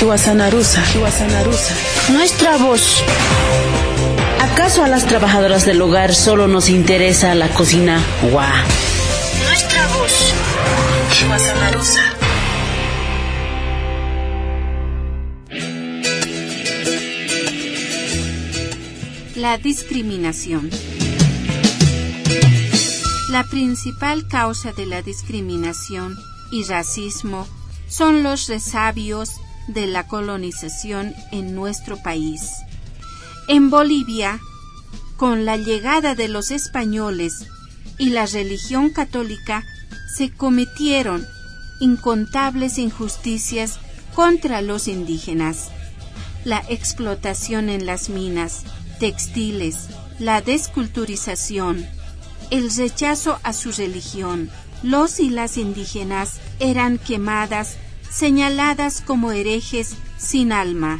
Hiwasanarusa. Nuestra voz. ¿Acaso a las trabajadoras del hogar solo nos interesa la cocina? ¡Guau! Nuestra voz. Hiwasanarusa. La discriminación. La principal causa de la discriminación y racismo son los resabios de la colonización en nuestro país. En Bolivia, con la llegada de los españoles y la religión católica, se cometieron incontables injusticias contra los indígenas. La explotación en las minas, textiles, la desculturización, el rechazo a su religión. Los y las indígenas eran quemadas, señaladas como herejes sin alma.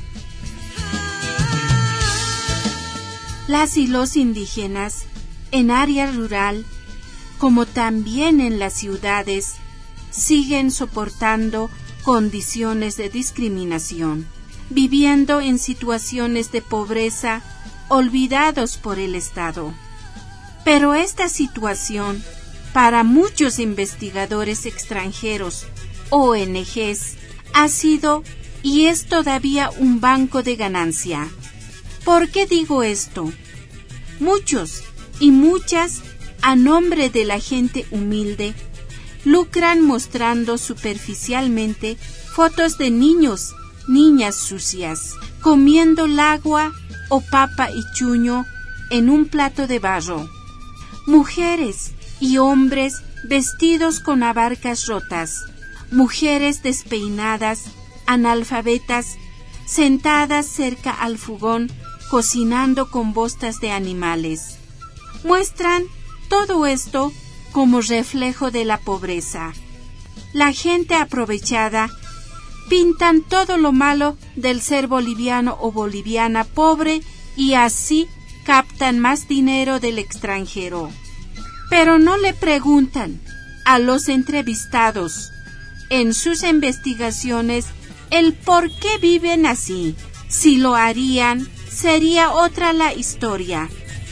Las y los indígenas, en área rural, como también en las ciudades, siguen soportando condiciones de discriminación, viviendo en situaciones de pobreza, olvidados por el Estado. Pero esta situación, para muchos investigadores extranjeros, ONGs, ha sido y es todavía un banco de ganancia. ¿Por qué digo esto? Muchos y muchas, a nombre de la gente humilde, lucran mostrando superficialmente fotos de niños, niñas sucias, comiendo lagua o papa y chuño en un plato de barro. Mujeres y hombres vestidos con abarcas rotas, mujeres despeinadas, analfabetas, sentadas cerca al fogón, cocinando con bostas de animales. Muestran todo esto como reflejo de la pobreza. La gente aprovechada pintan todo lo malo del ser boliviano o boliviana pobre y así captan más dinero del extranjero. Pero no le preguntan a los entrevistados en sus investigaciones el por qué viven así. Si lo harían, sería otra la historia.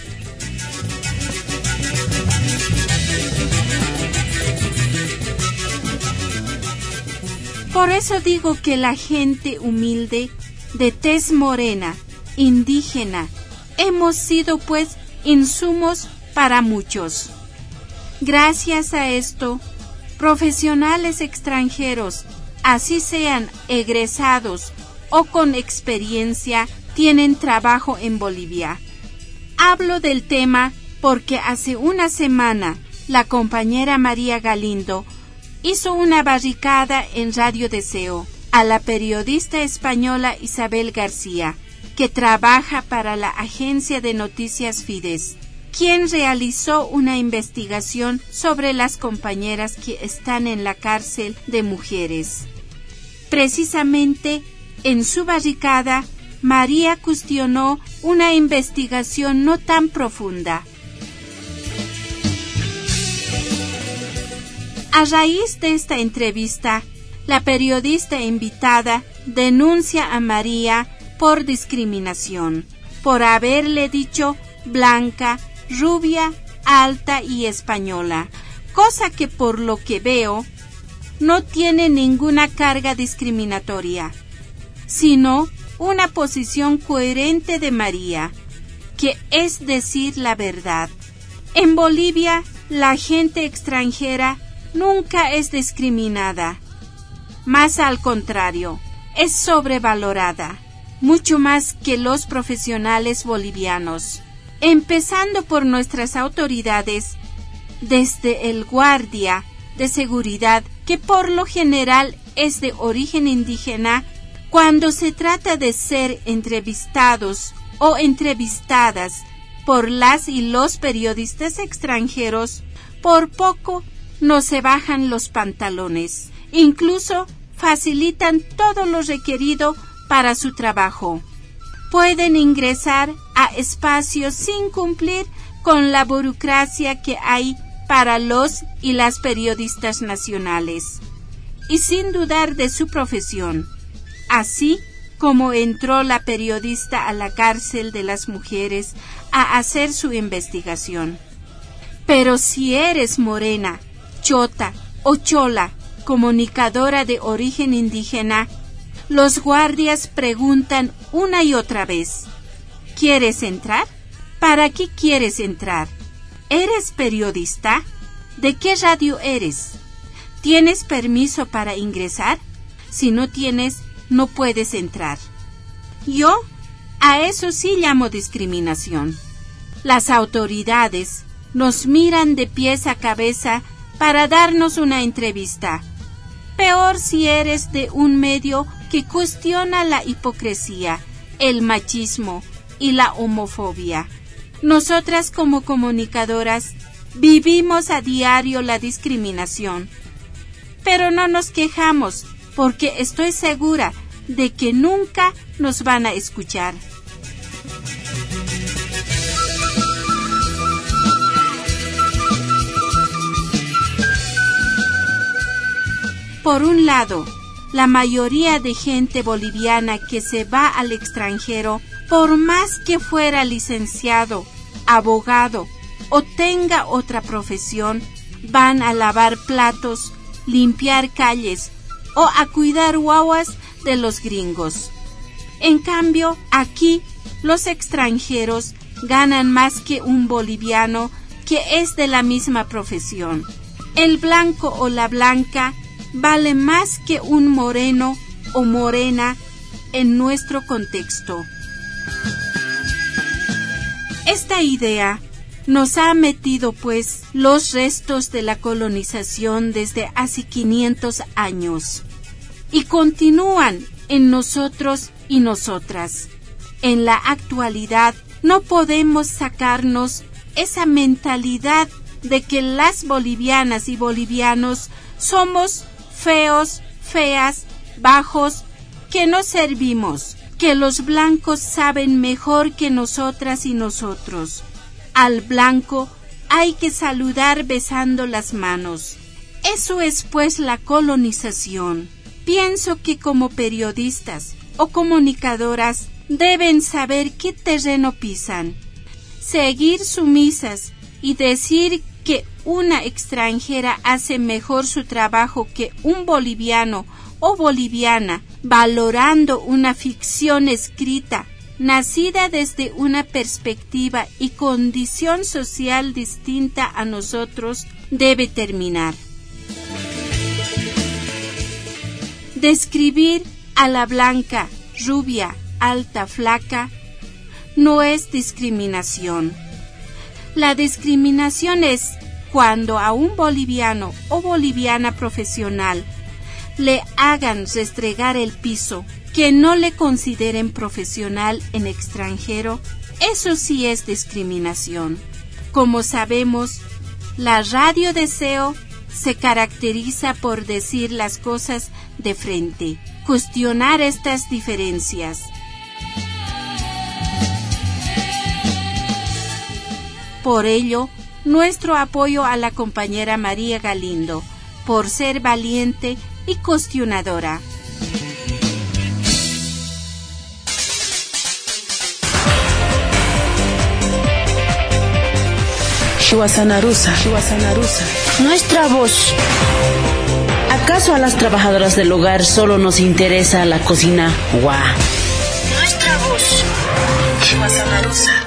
Por eso digo que la gente humilde, de tez morena, indígena, hemos sido pues insumos para muchos. Gracias a esto, profesionales extranjeros, así sean egresados o con experiencia, tienen trabajo en Bolivia. Hablo del tema porque hace una semana la compañera María Galindo hizo una barricada en Radio Deseo a la periodista española Isabel García, que trabaja para la agencia de noticias Fides, quien realizó una investigación sobre las compañeras que están en la cárcel de mujeres. Precisamente en su barricada, María cuestionó una investigación no tan profunda. A raíz de esta entrevista, la periodista invitada denuncia a María por discriminación, por haberle dicho blanca, rubia, alta y española, cosa que por lo que veo no tiene ninguna carga discriminatoria, sino una posición coherente de María, que es decir la verdad. En Bolivia, la gente extranjera nunca es discriminada, más al contrario, es sobrevalorada, mucho más que los profesionales bolivianos, empezando por nuestras autoridades, desde el guardia de seguridad, que por lo general es de origen indígena. Cuando se trata de ser entrevistados o entrevistadas por las y los periodistas extranjeros, por poco no se bajan los pantalones, incluso facilitan todo lo requerido para su trabajo. Pueden ingresar a espacios sin cumplir con la burocracia que hay para los y las periodistas nacionales, y sin dudar de su profesión. así como entró la periodista a la cárcel de las mujeres a hacer su investigación. Pero si eres morena, chota o chola, comunicadora de origen indígena, los guardias preguntan una y otra vez: ¿quieres entrar? ¿Para qué quieres entrar? ¿Eres periodista? ¿De qué radio eres? ¿Tienes permiso para ingresar? Si no tienes, no puedes entrar. Yo a eso sí llamo discriminación. Las autoridades nos miran de pies a cabeza para darnos una entrevista. Peor si eres de un medio que cuestiona la hipocresía, el machismo y la homofobia. Nosotras como comunicadoras vivimos a diario la discriminación. Pero no nos quejamos, porque estoy segura de que nunca nos van a escuchar. Por un lado, la mayoría de gente boliviana que se va al extranjero, por más que fuera licenciado, abogado o tenga otra profesión, van a lavar platos, limpiar calles o a cuidar guaguas de los gringos. En cambio, aquí los extranjeros ganan más que un boliviano que es de la misma profesión. El blanco o la blanca vale más que un moreno o morena en nuestro contexto. Esta idea nos ha metido pues los restos de la colonización desde hace 500 años y continúan en nosotros y nosotras. En la actualidad no podemos sacarnos esa mentalidad de que las bolivianas y bolivianos somos feos, feas, bajos, que no servimos, que los blancos saben mejor que nosotras y nosotros. Al blanco hay que saludar besando las manos. Eso es pues la colonización. Pienso que como periodistas o comunicadoras deben saber qué terreno pisan, seguir sumisas y decir que una extranjera hace mejor su trabajo que un boliviano o boliviana, valorando una ficción escrita, nacida desde una perspectiva y condición social distinta a nosotros, debe terminar. Describir a la blanca, rubia, alta, flaca, no es discriminación. La discriminación es cuando a un boliviano o boliviana profesional le hagan restregar el piso, que no le consideren profesional en extranjero, eso sí es discriminación. Como sabemos, la Radio Deseo se caracteriza por decir las cosas de frente, cuestionar estas diferencias. Por ello, nuestro apoyo a la compañera María Galindo, por ser valiente y cuestionadora. Shuasanarusa. Nuestra voz. ¿Acaso a las trabajadoras del hogar solo nos interesa la cocina? ¡Guau! Nuestra voz. Shuasanarusa.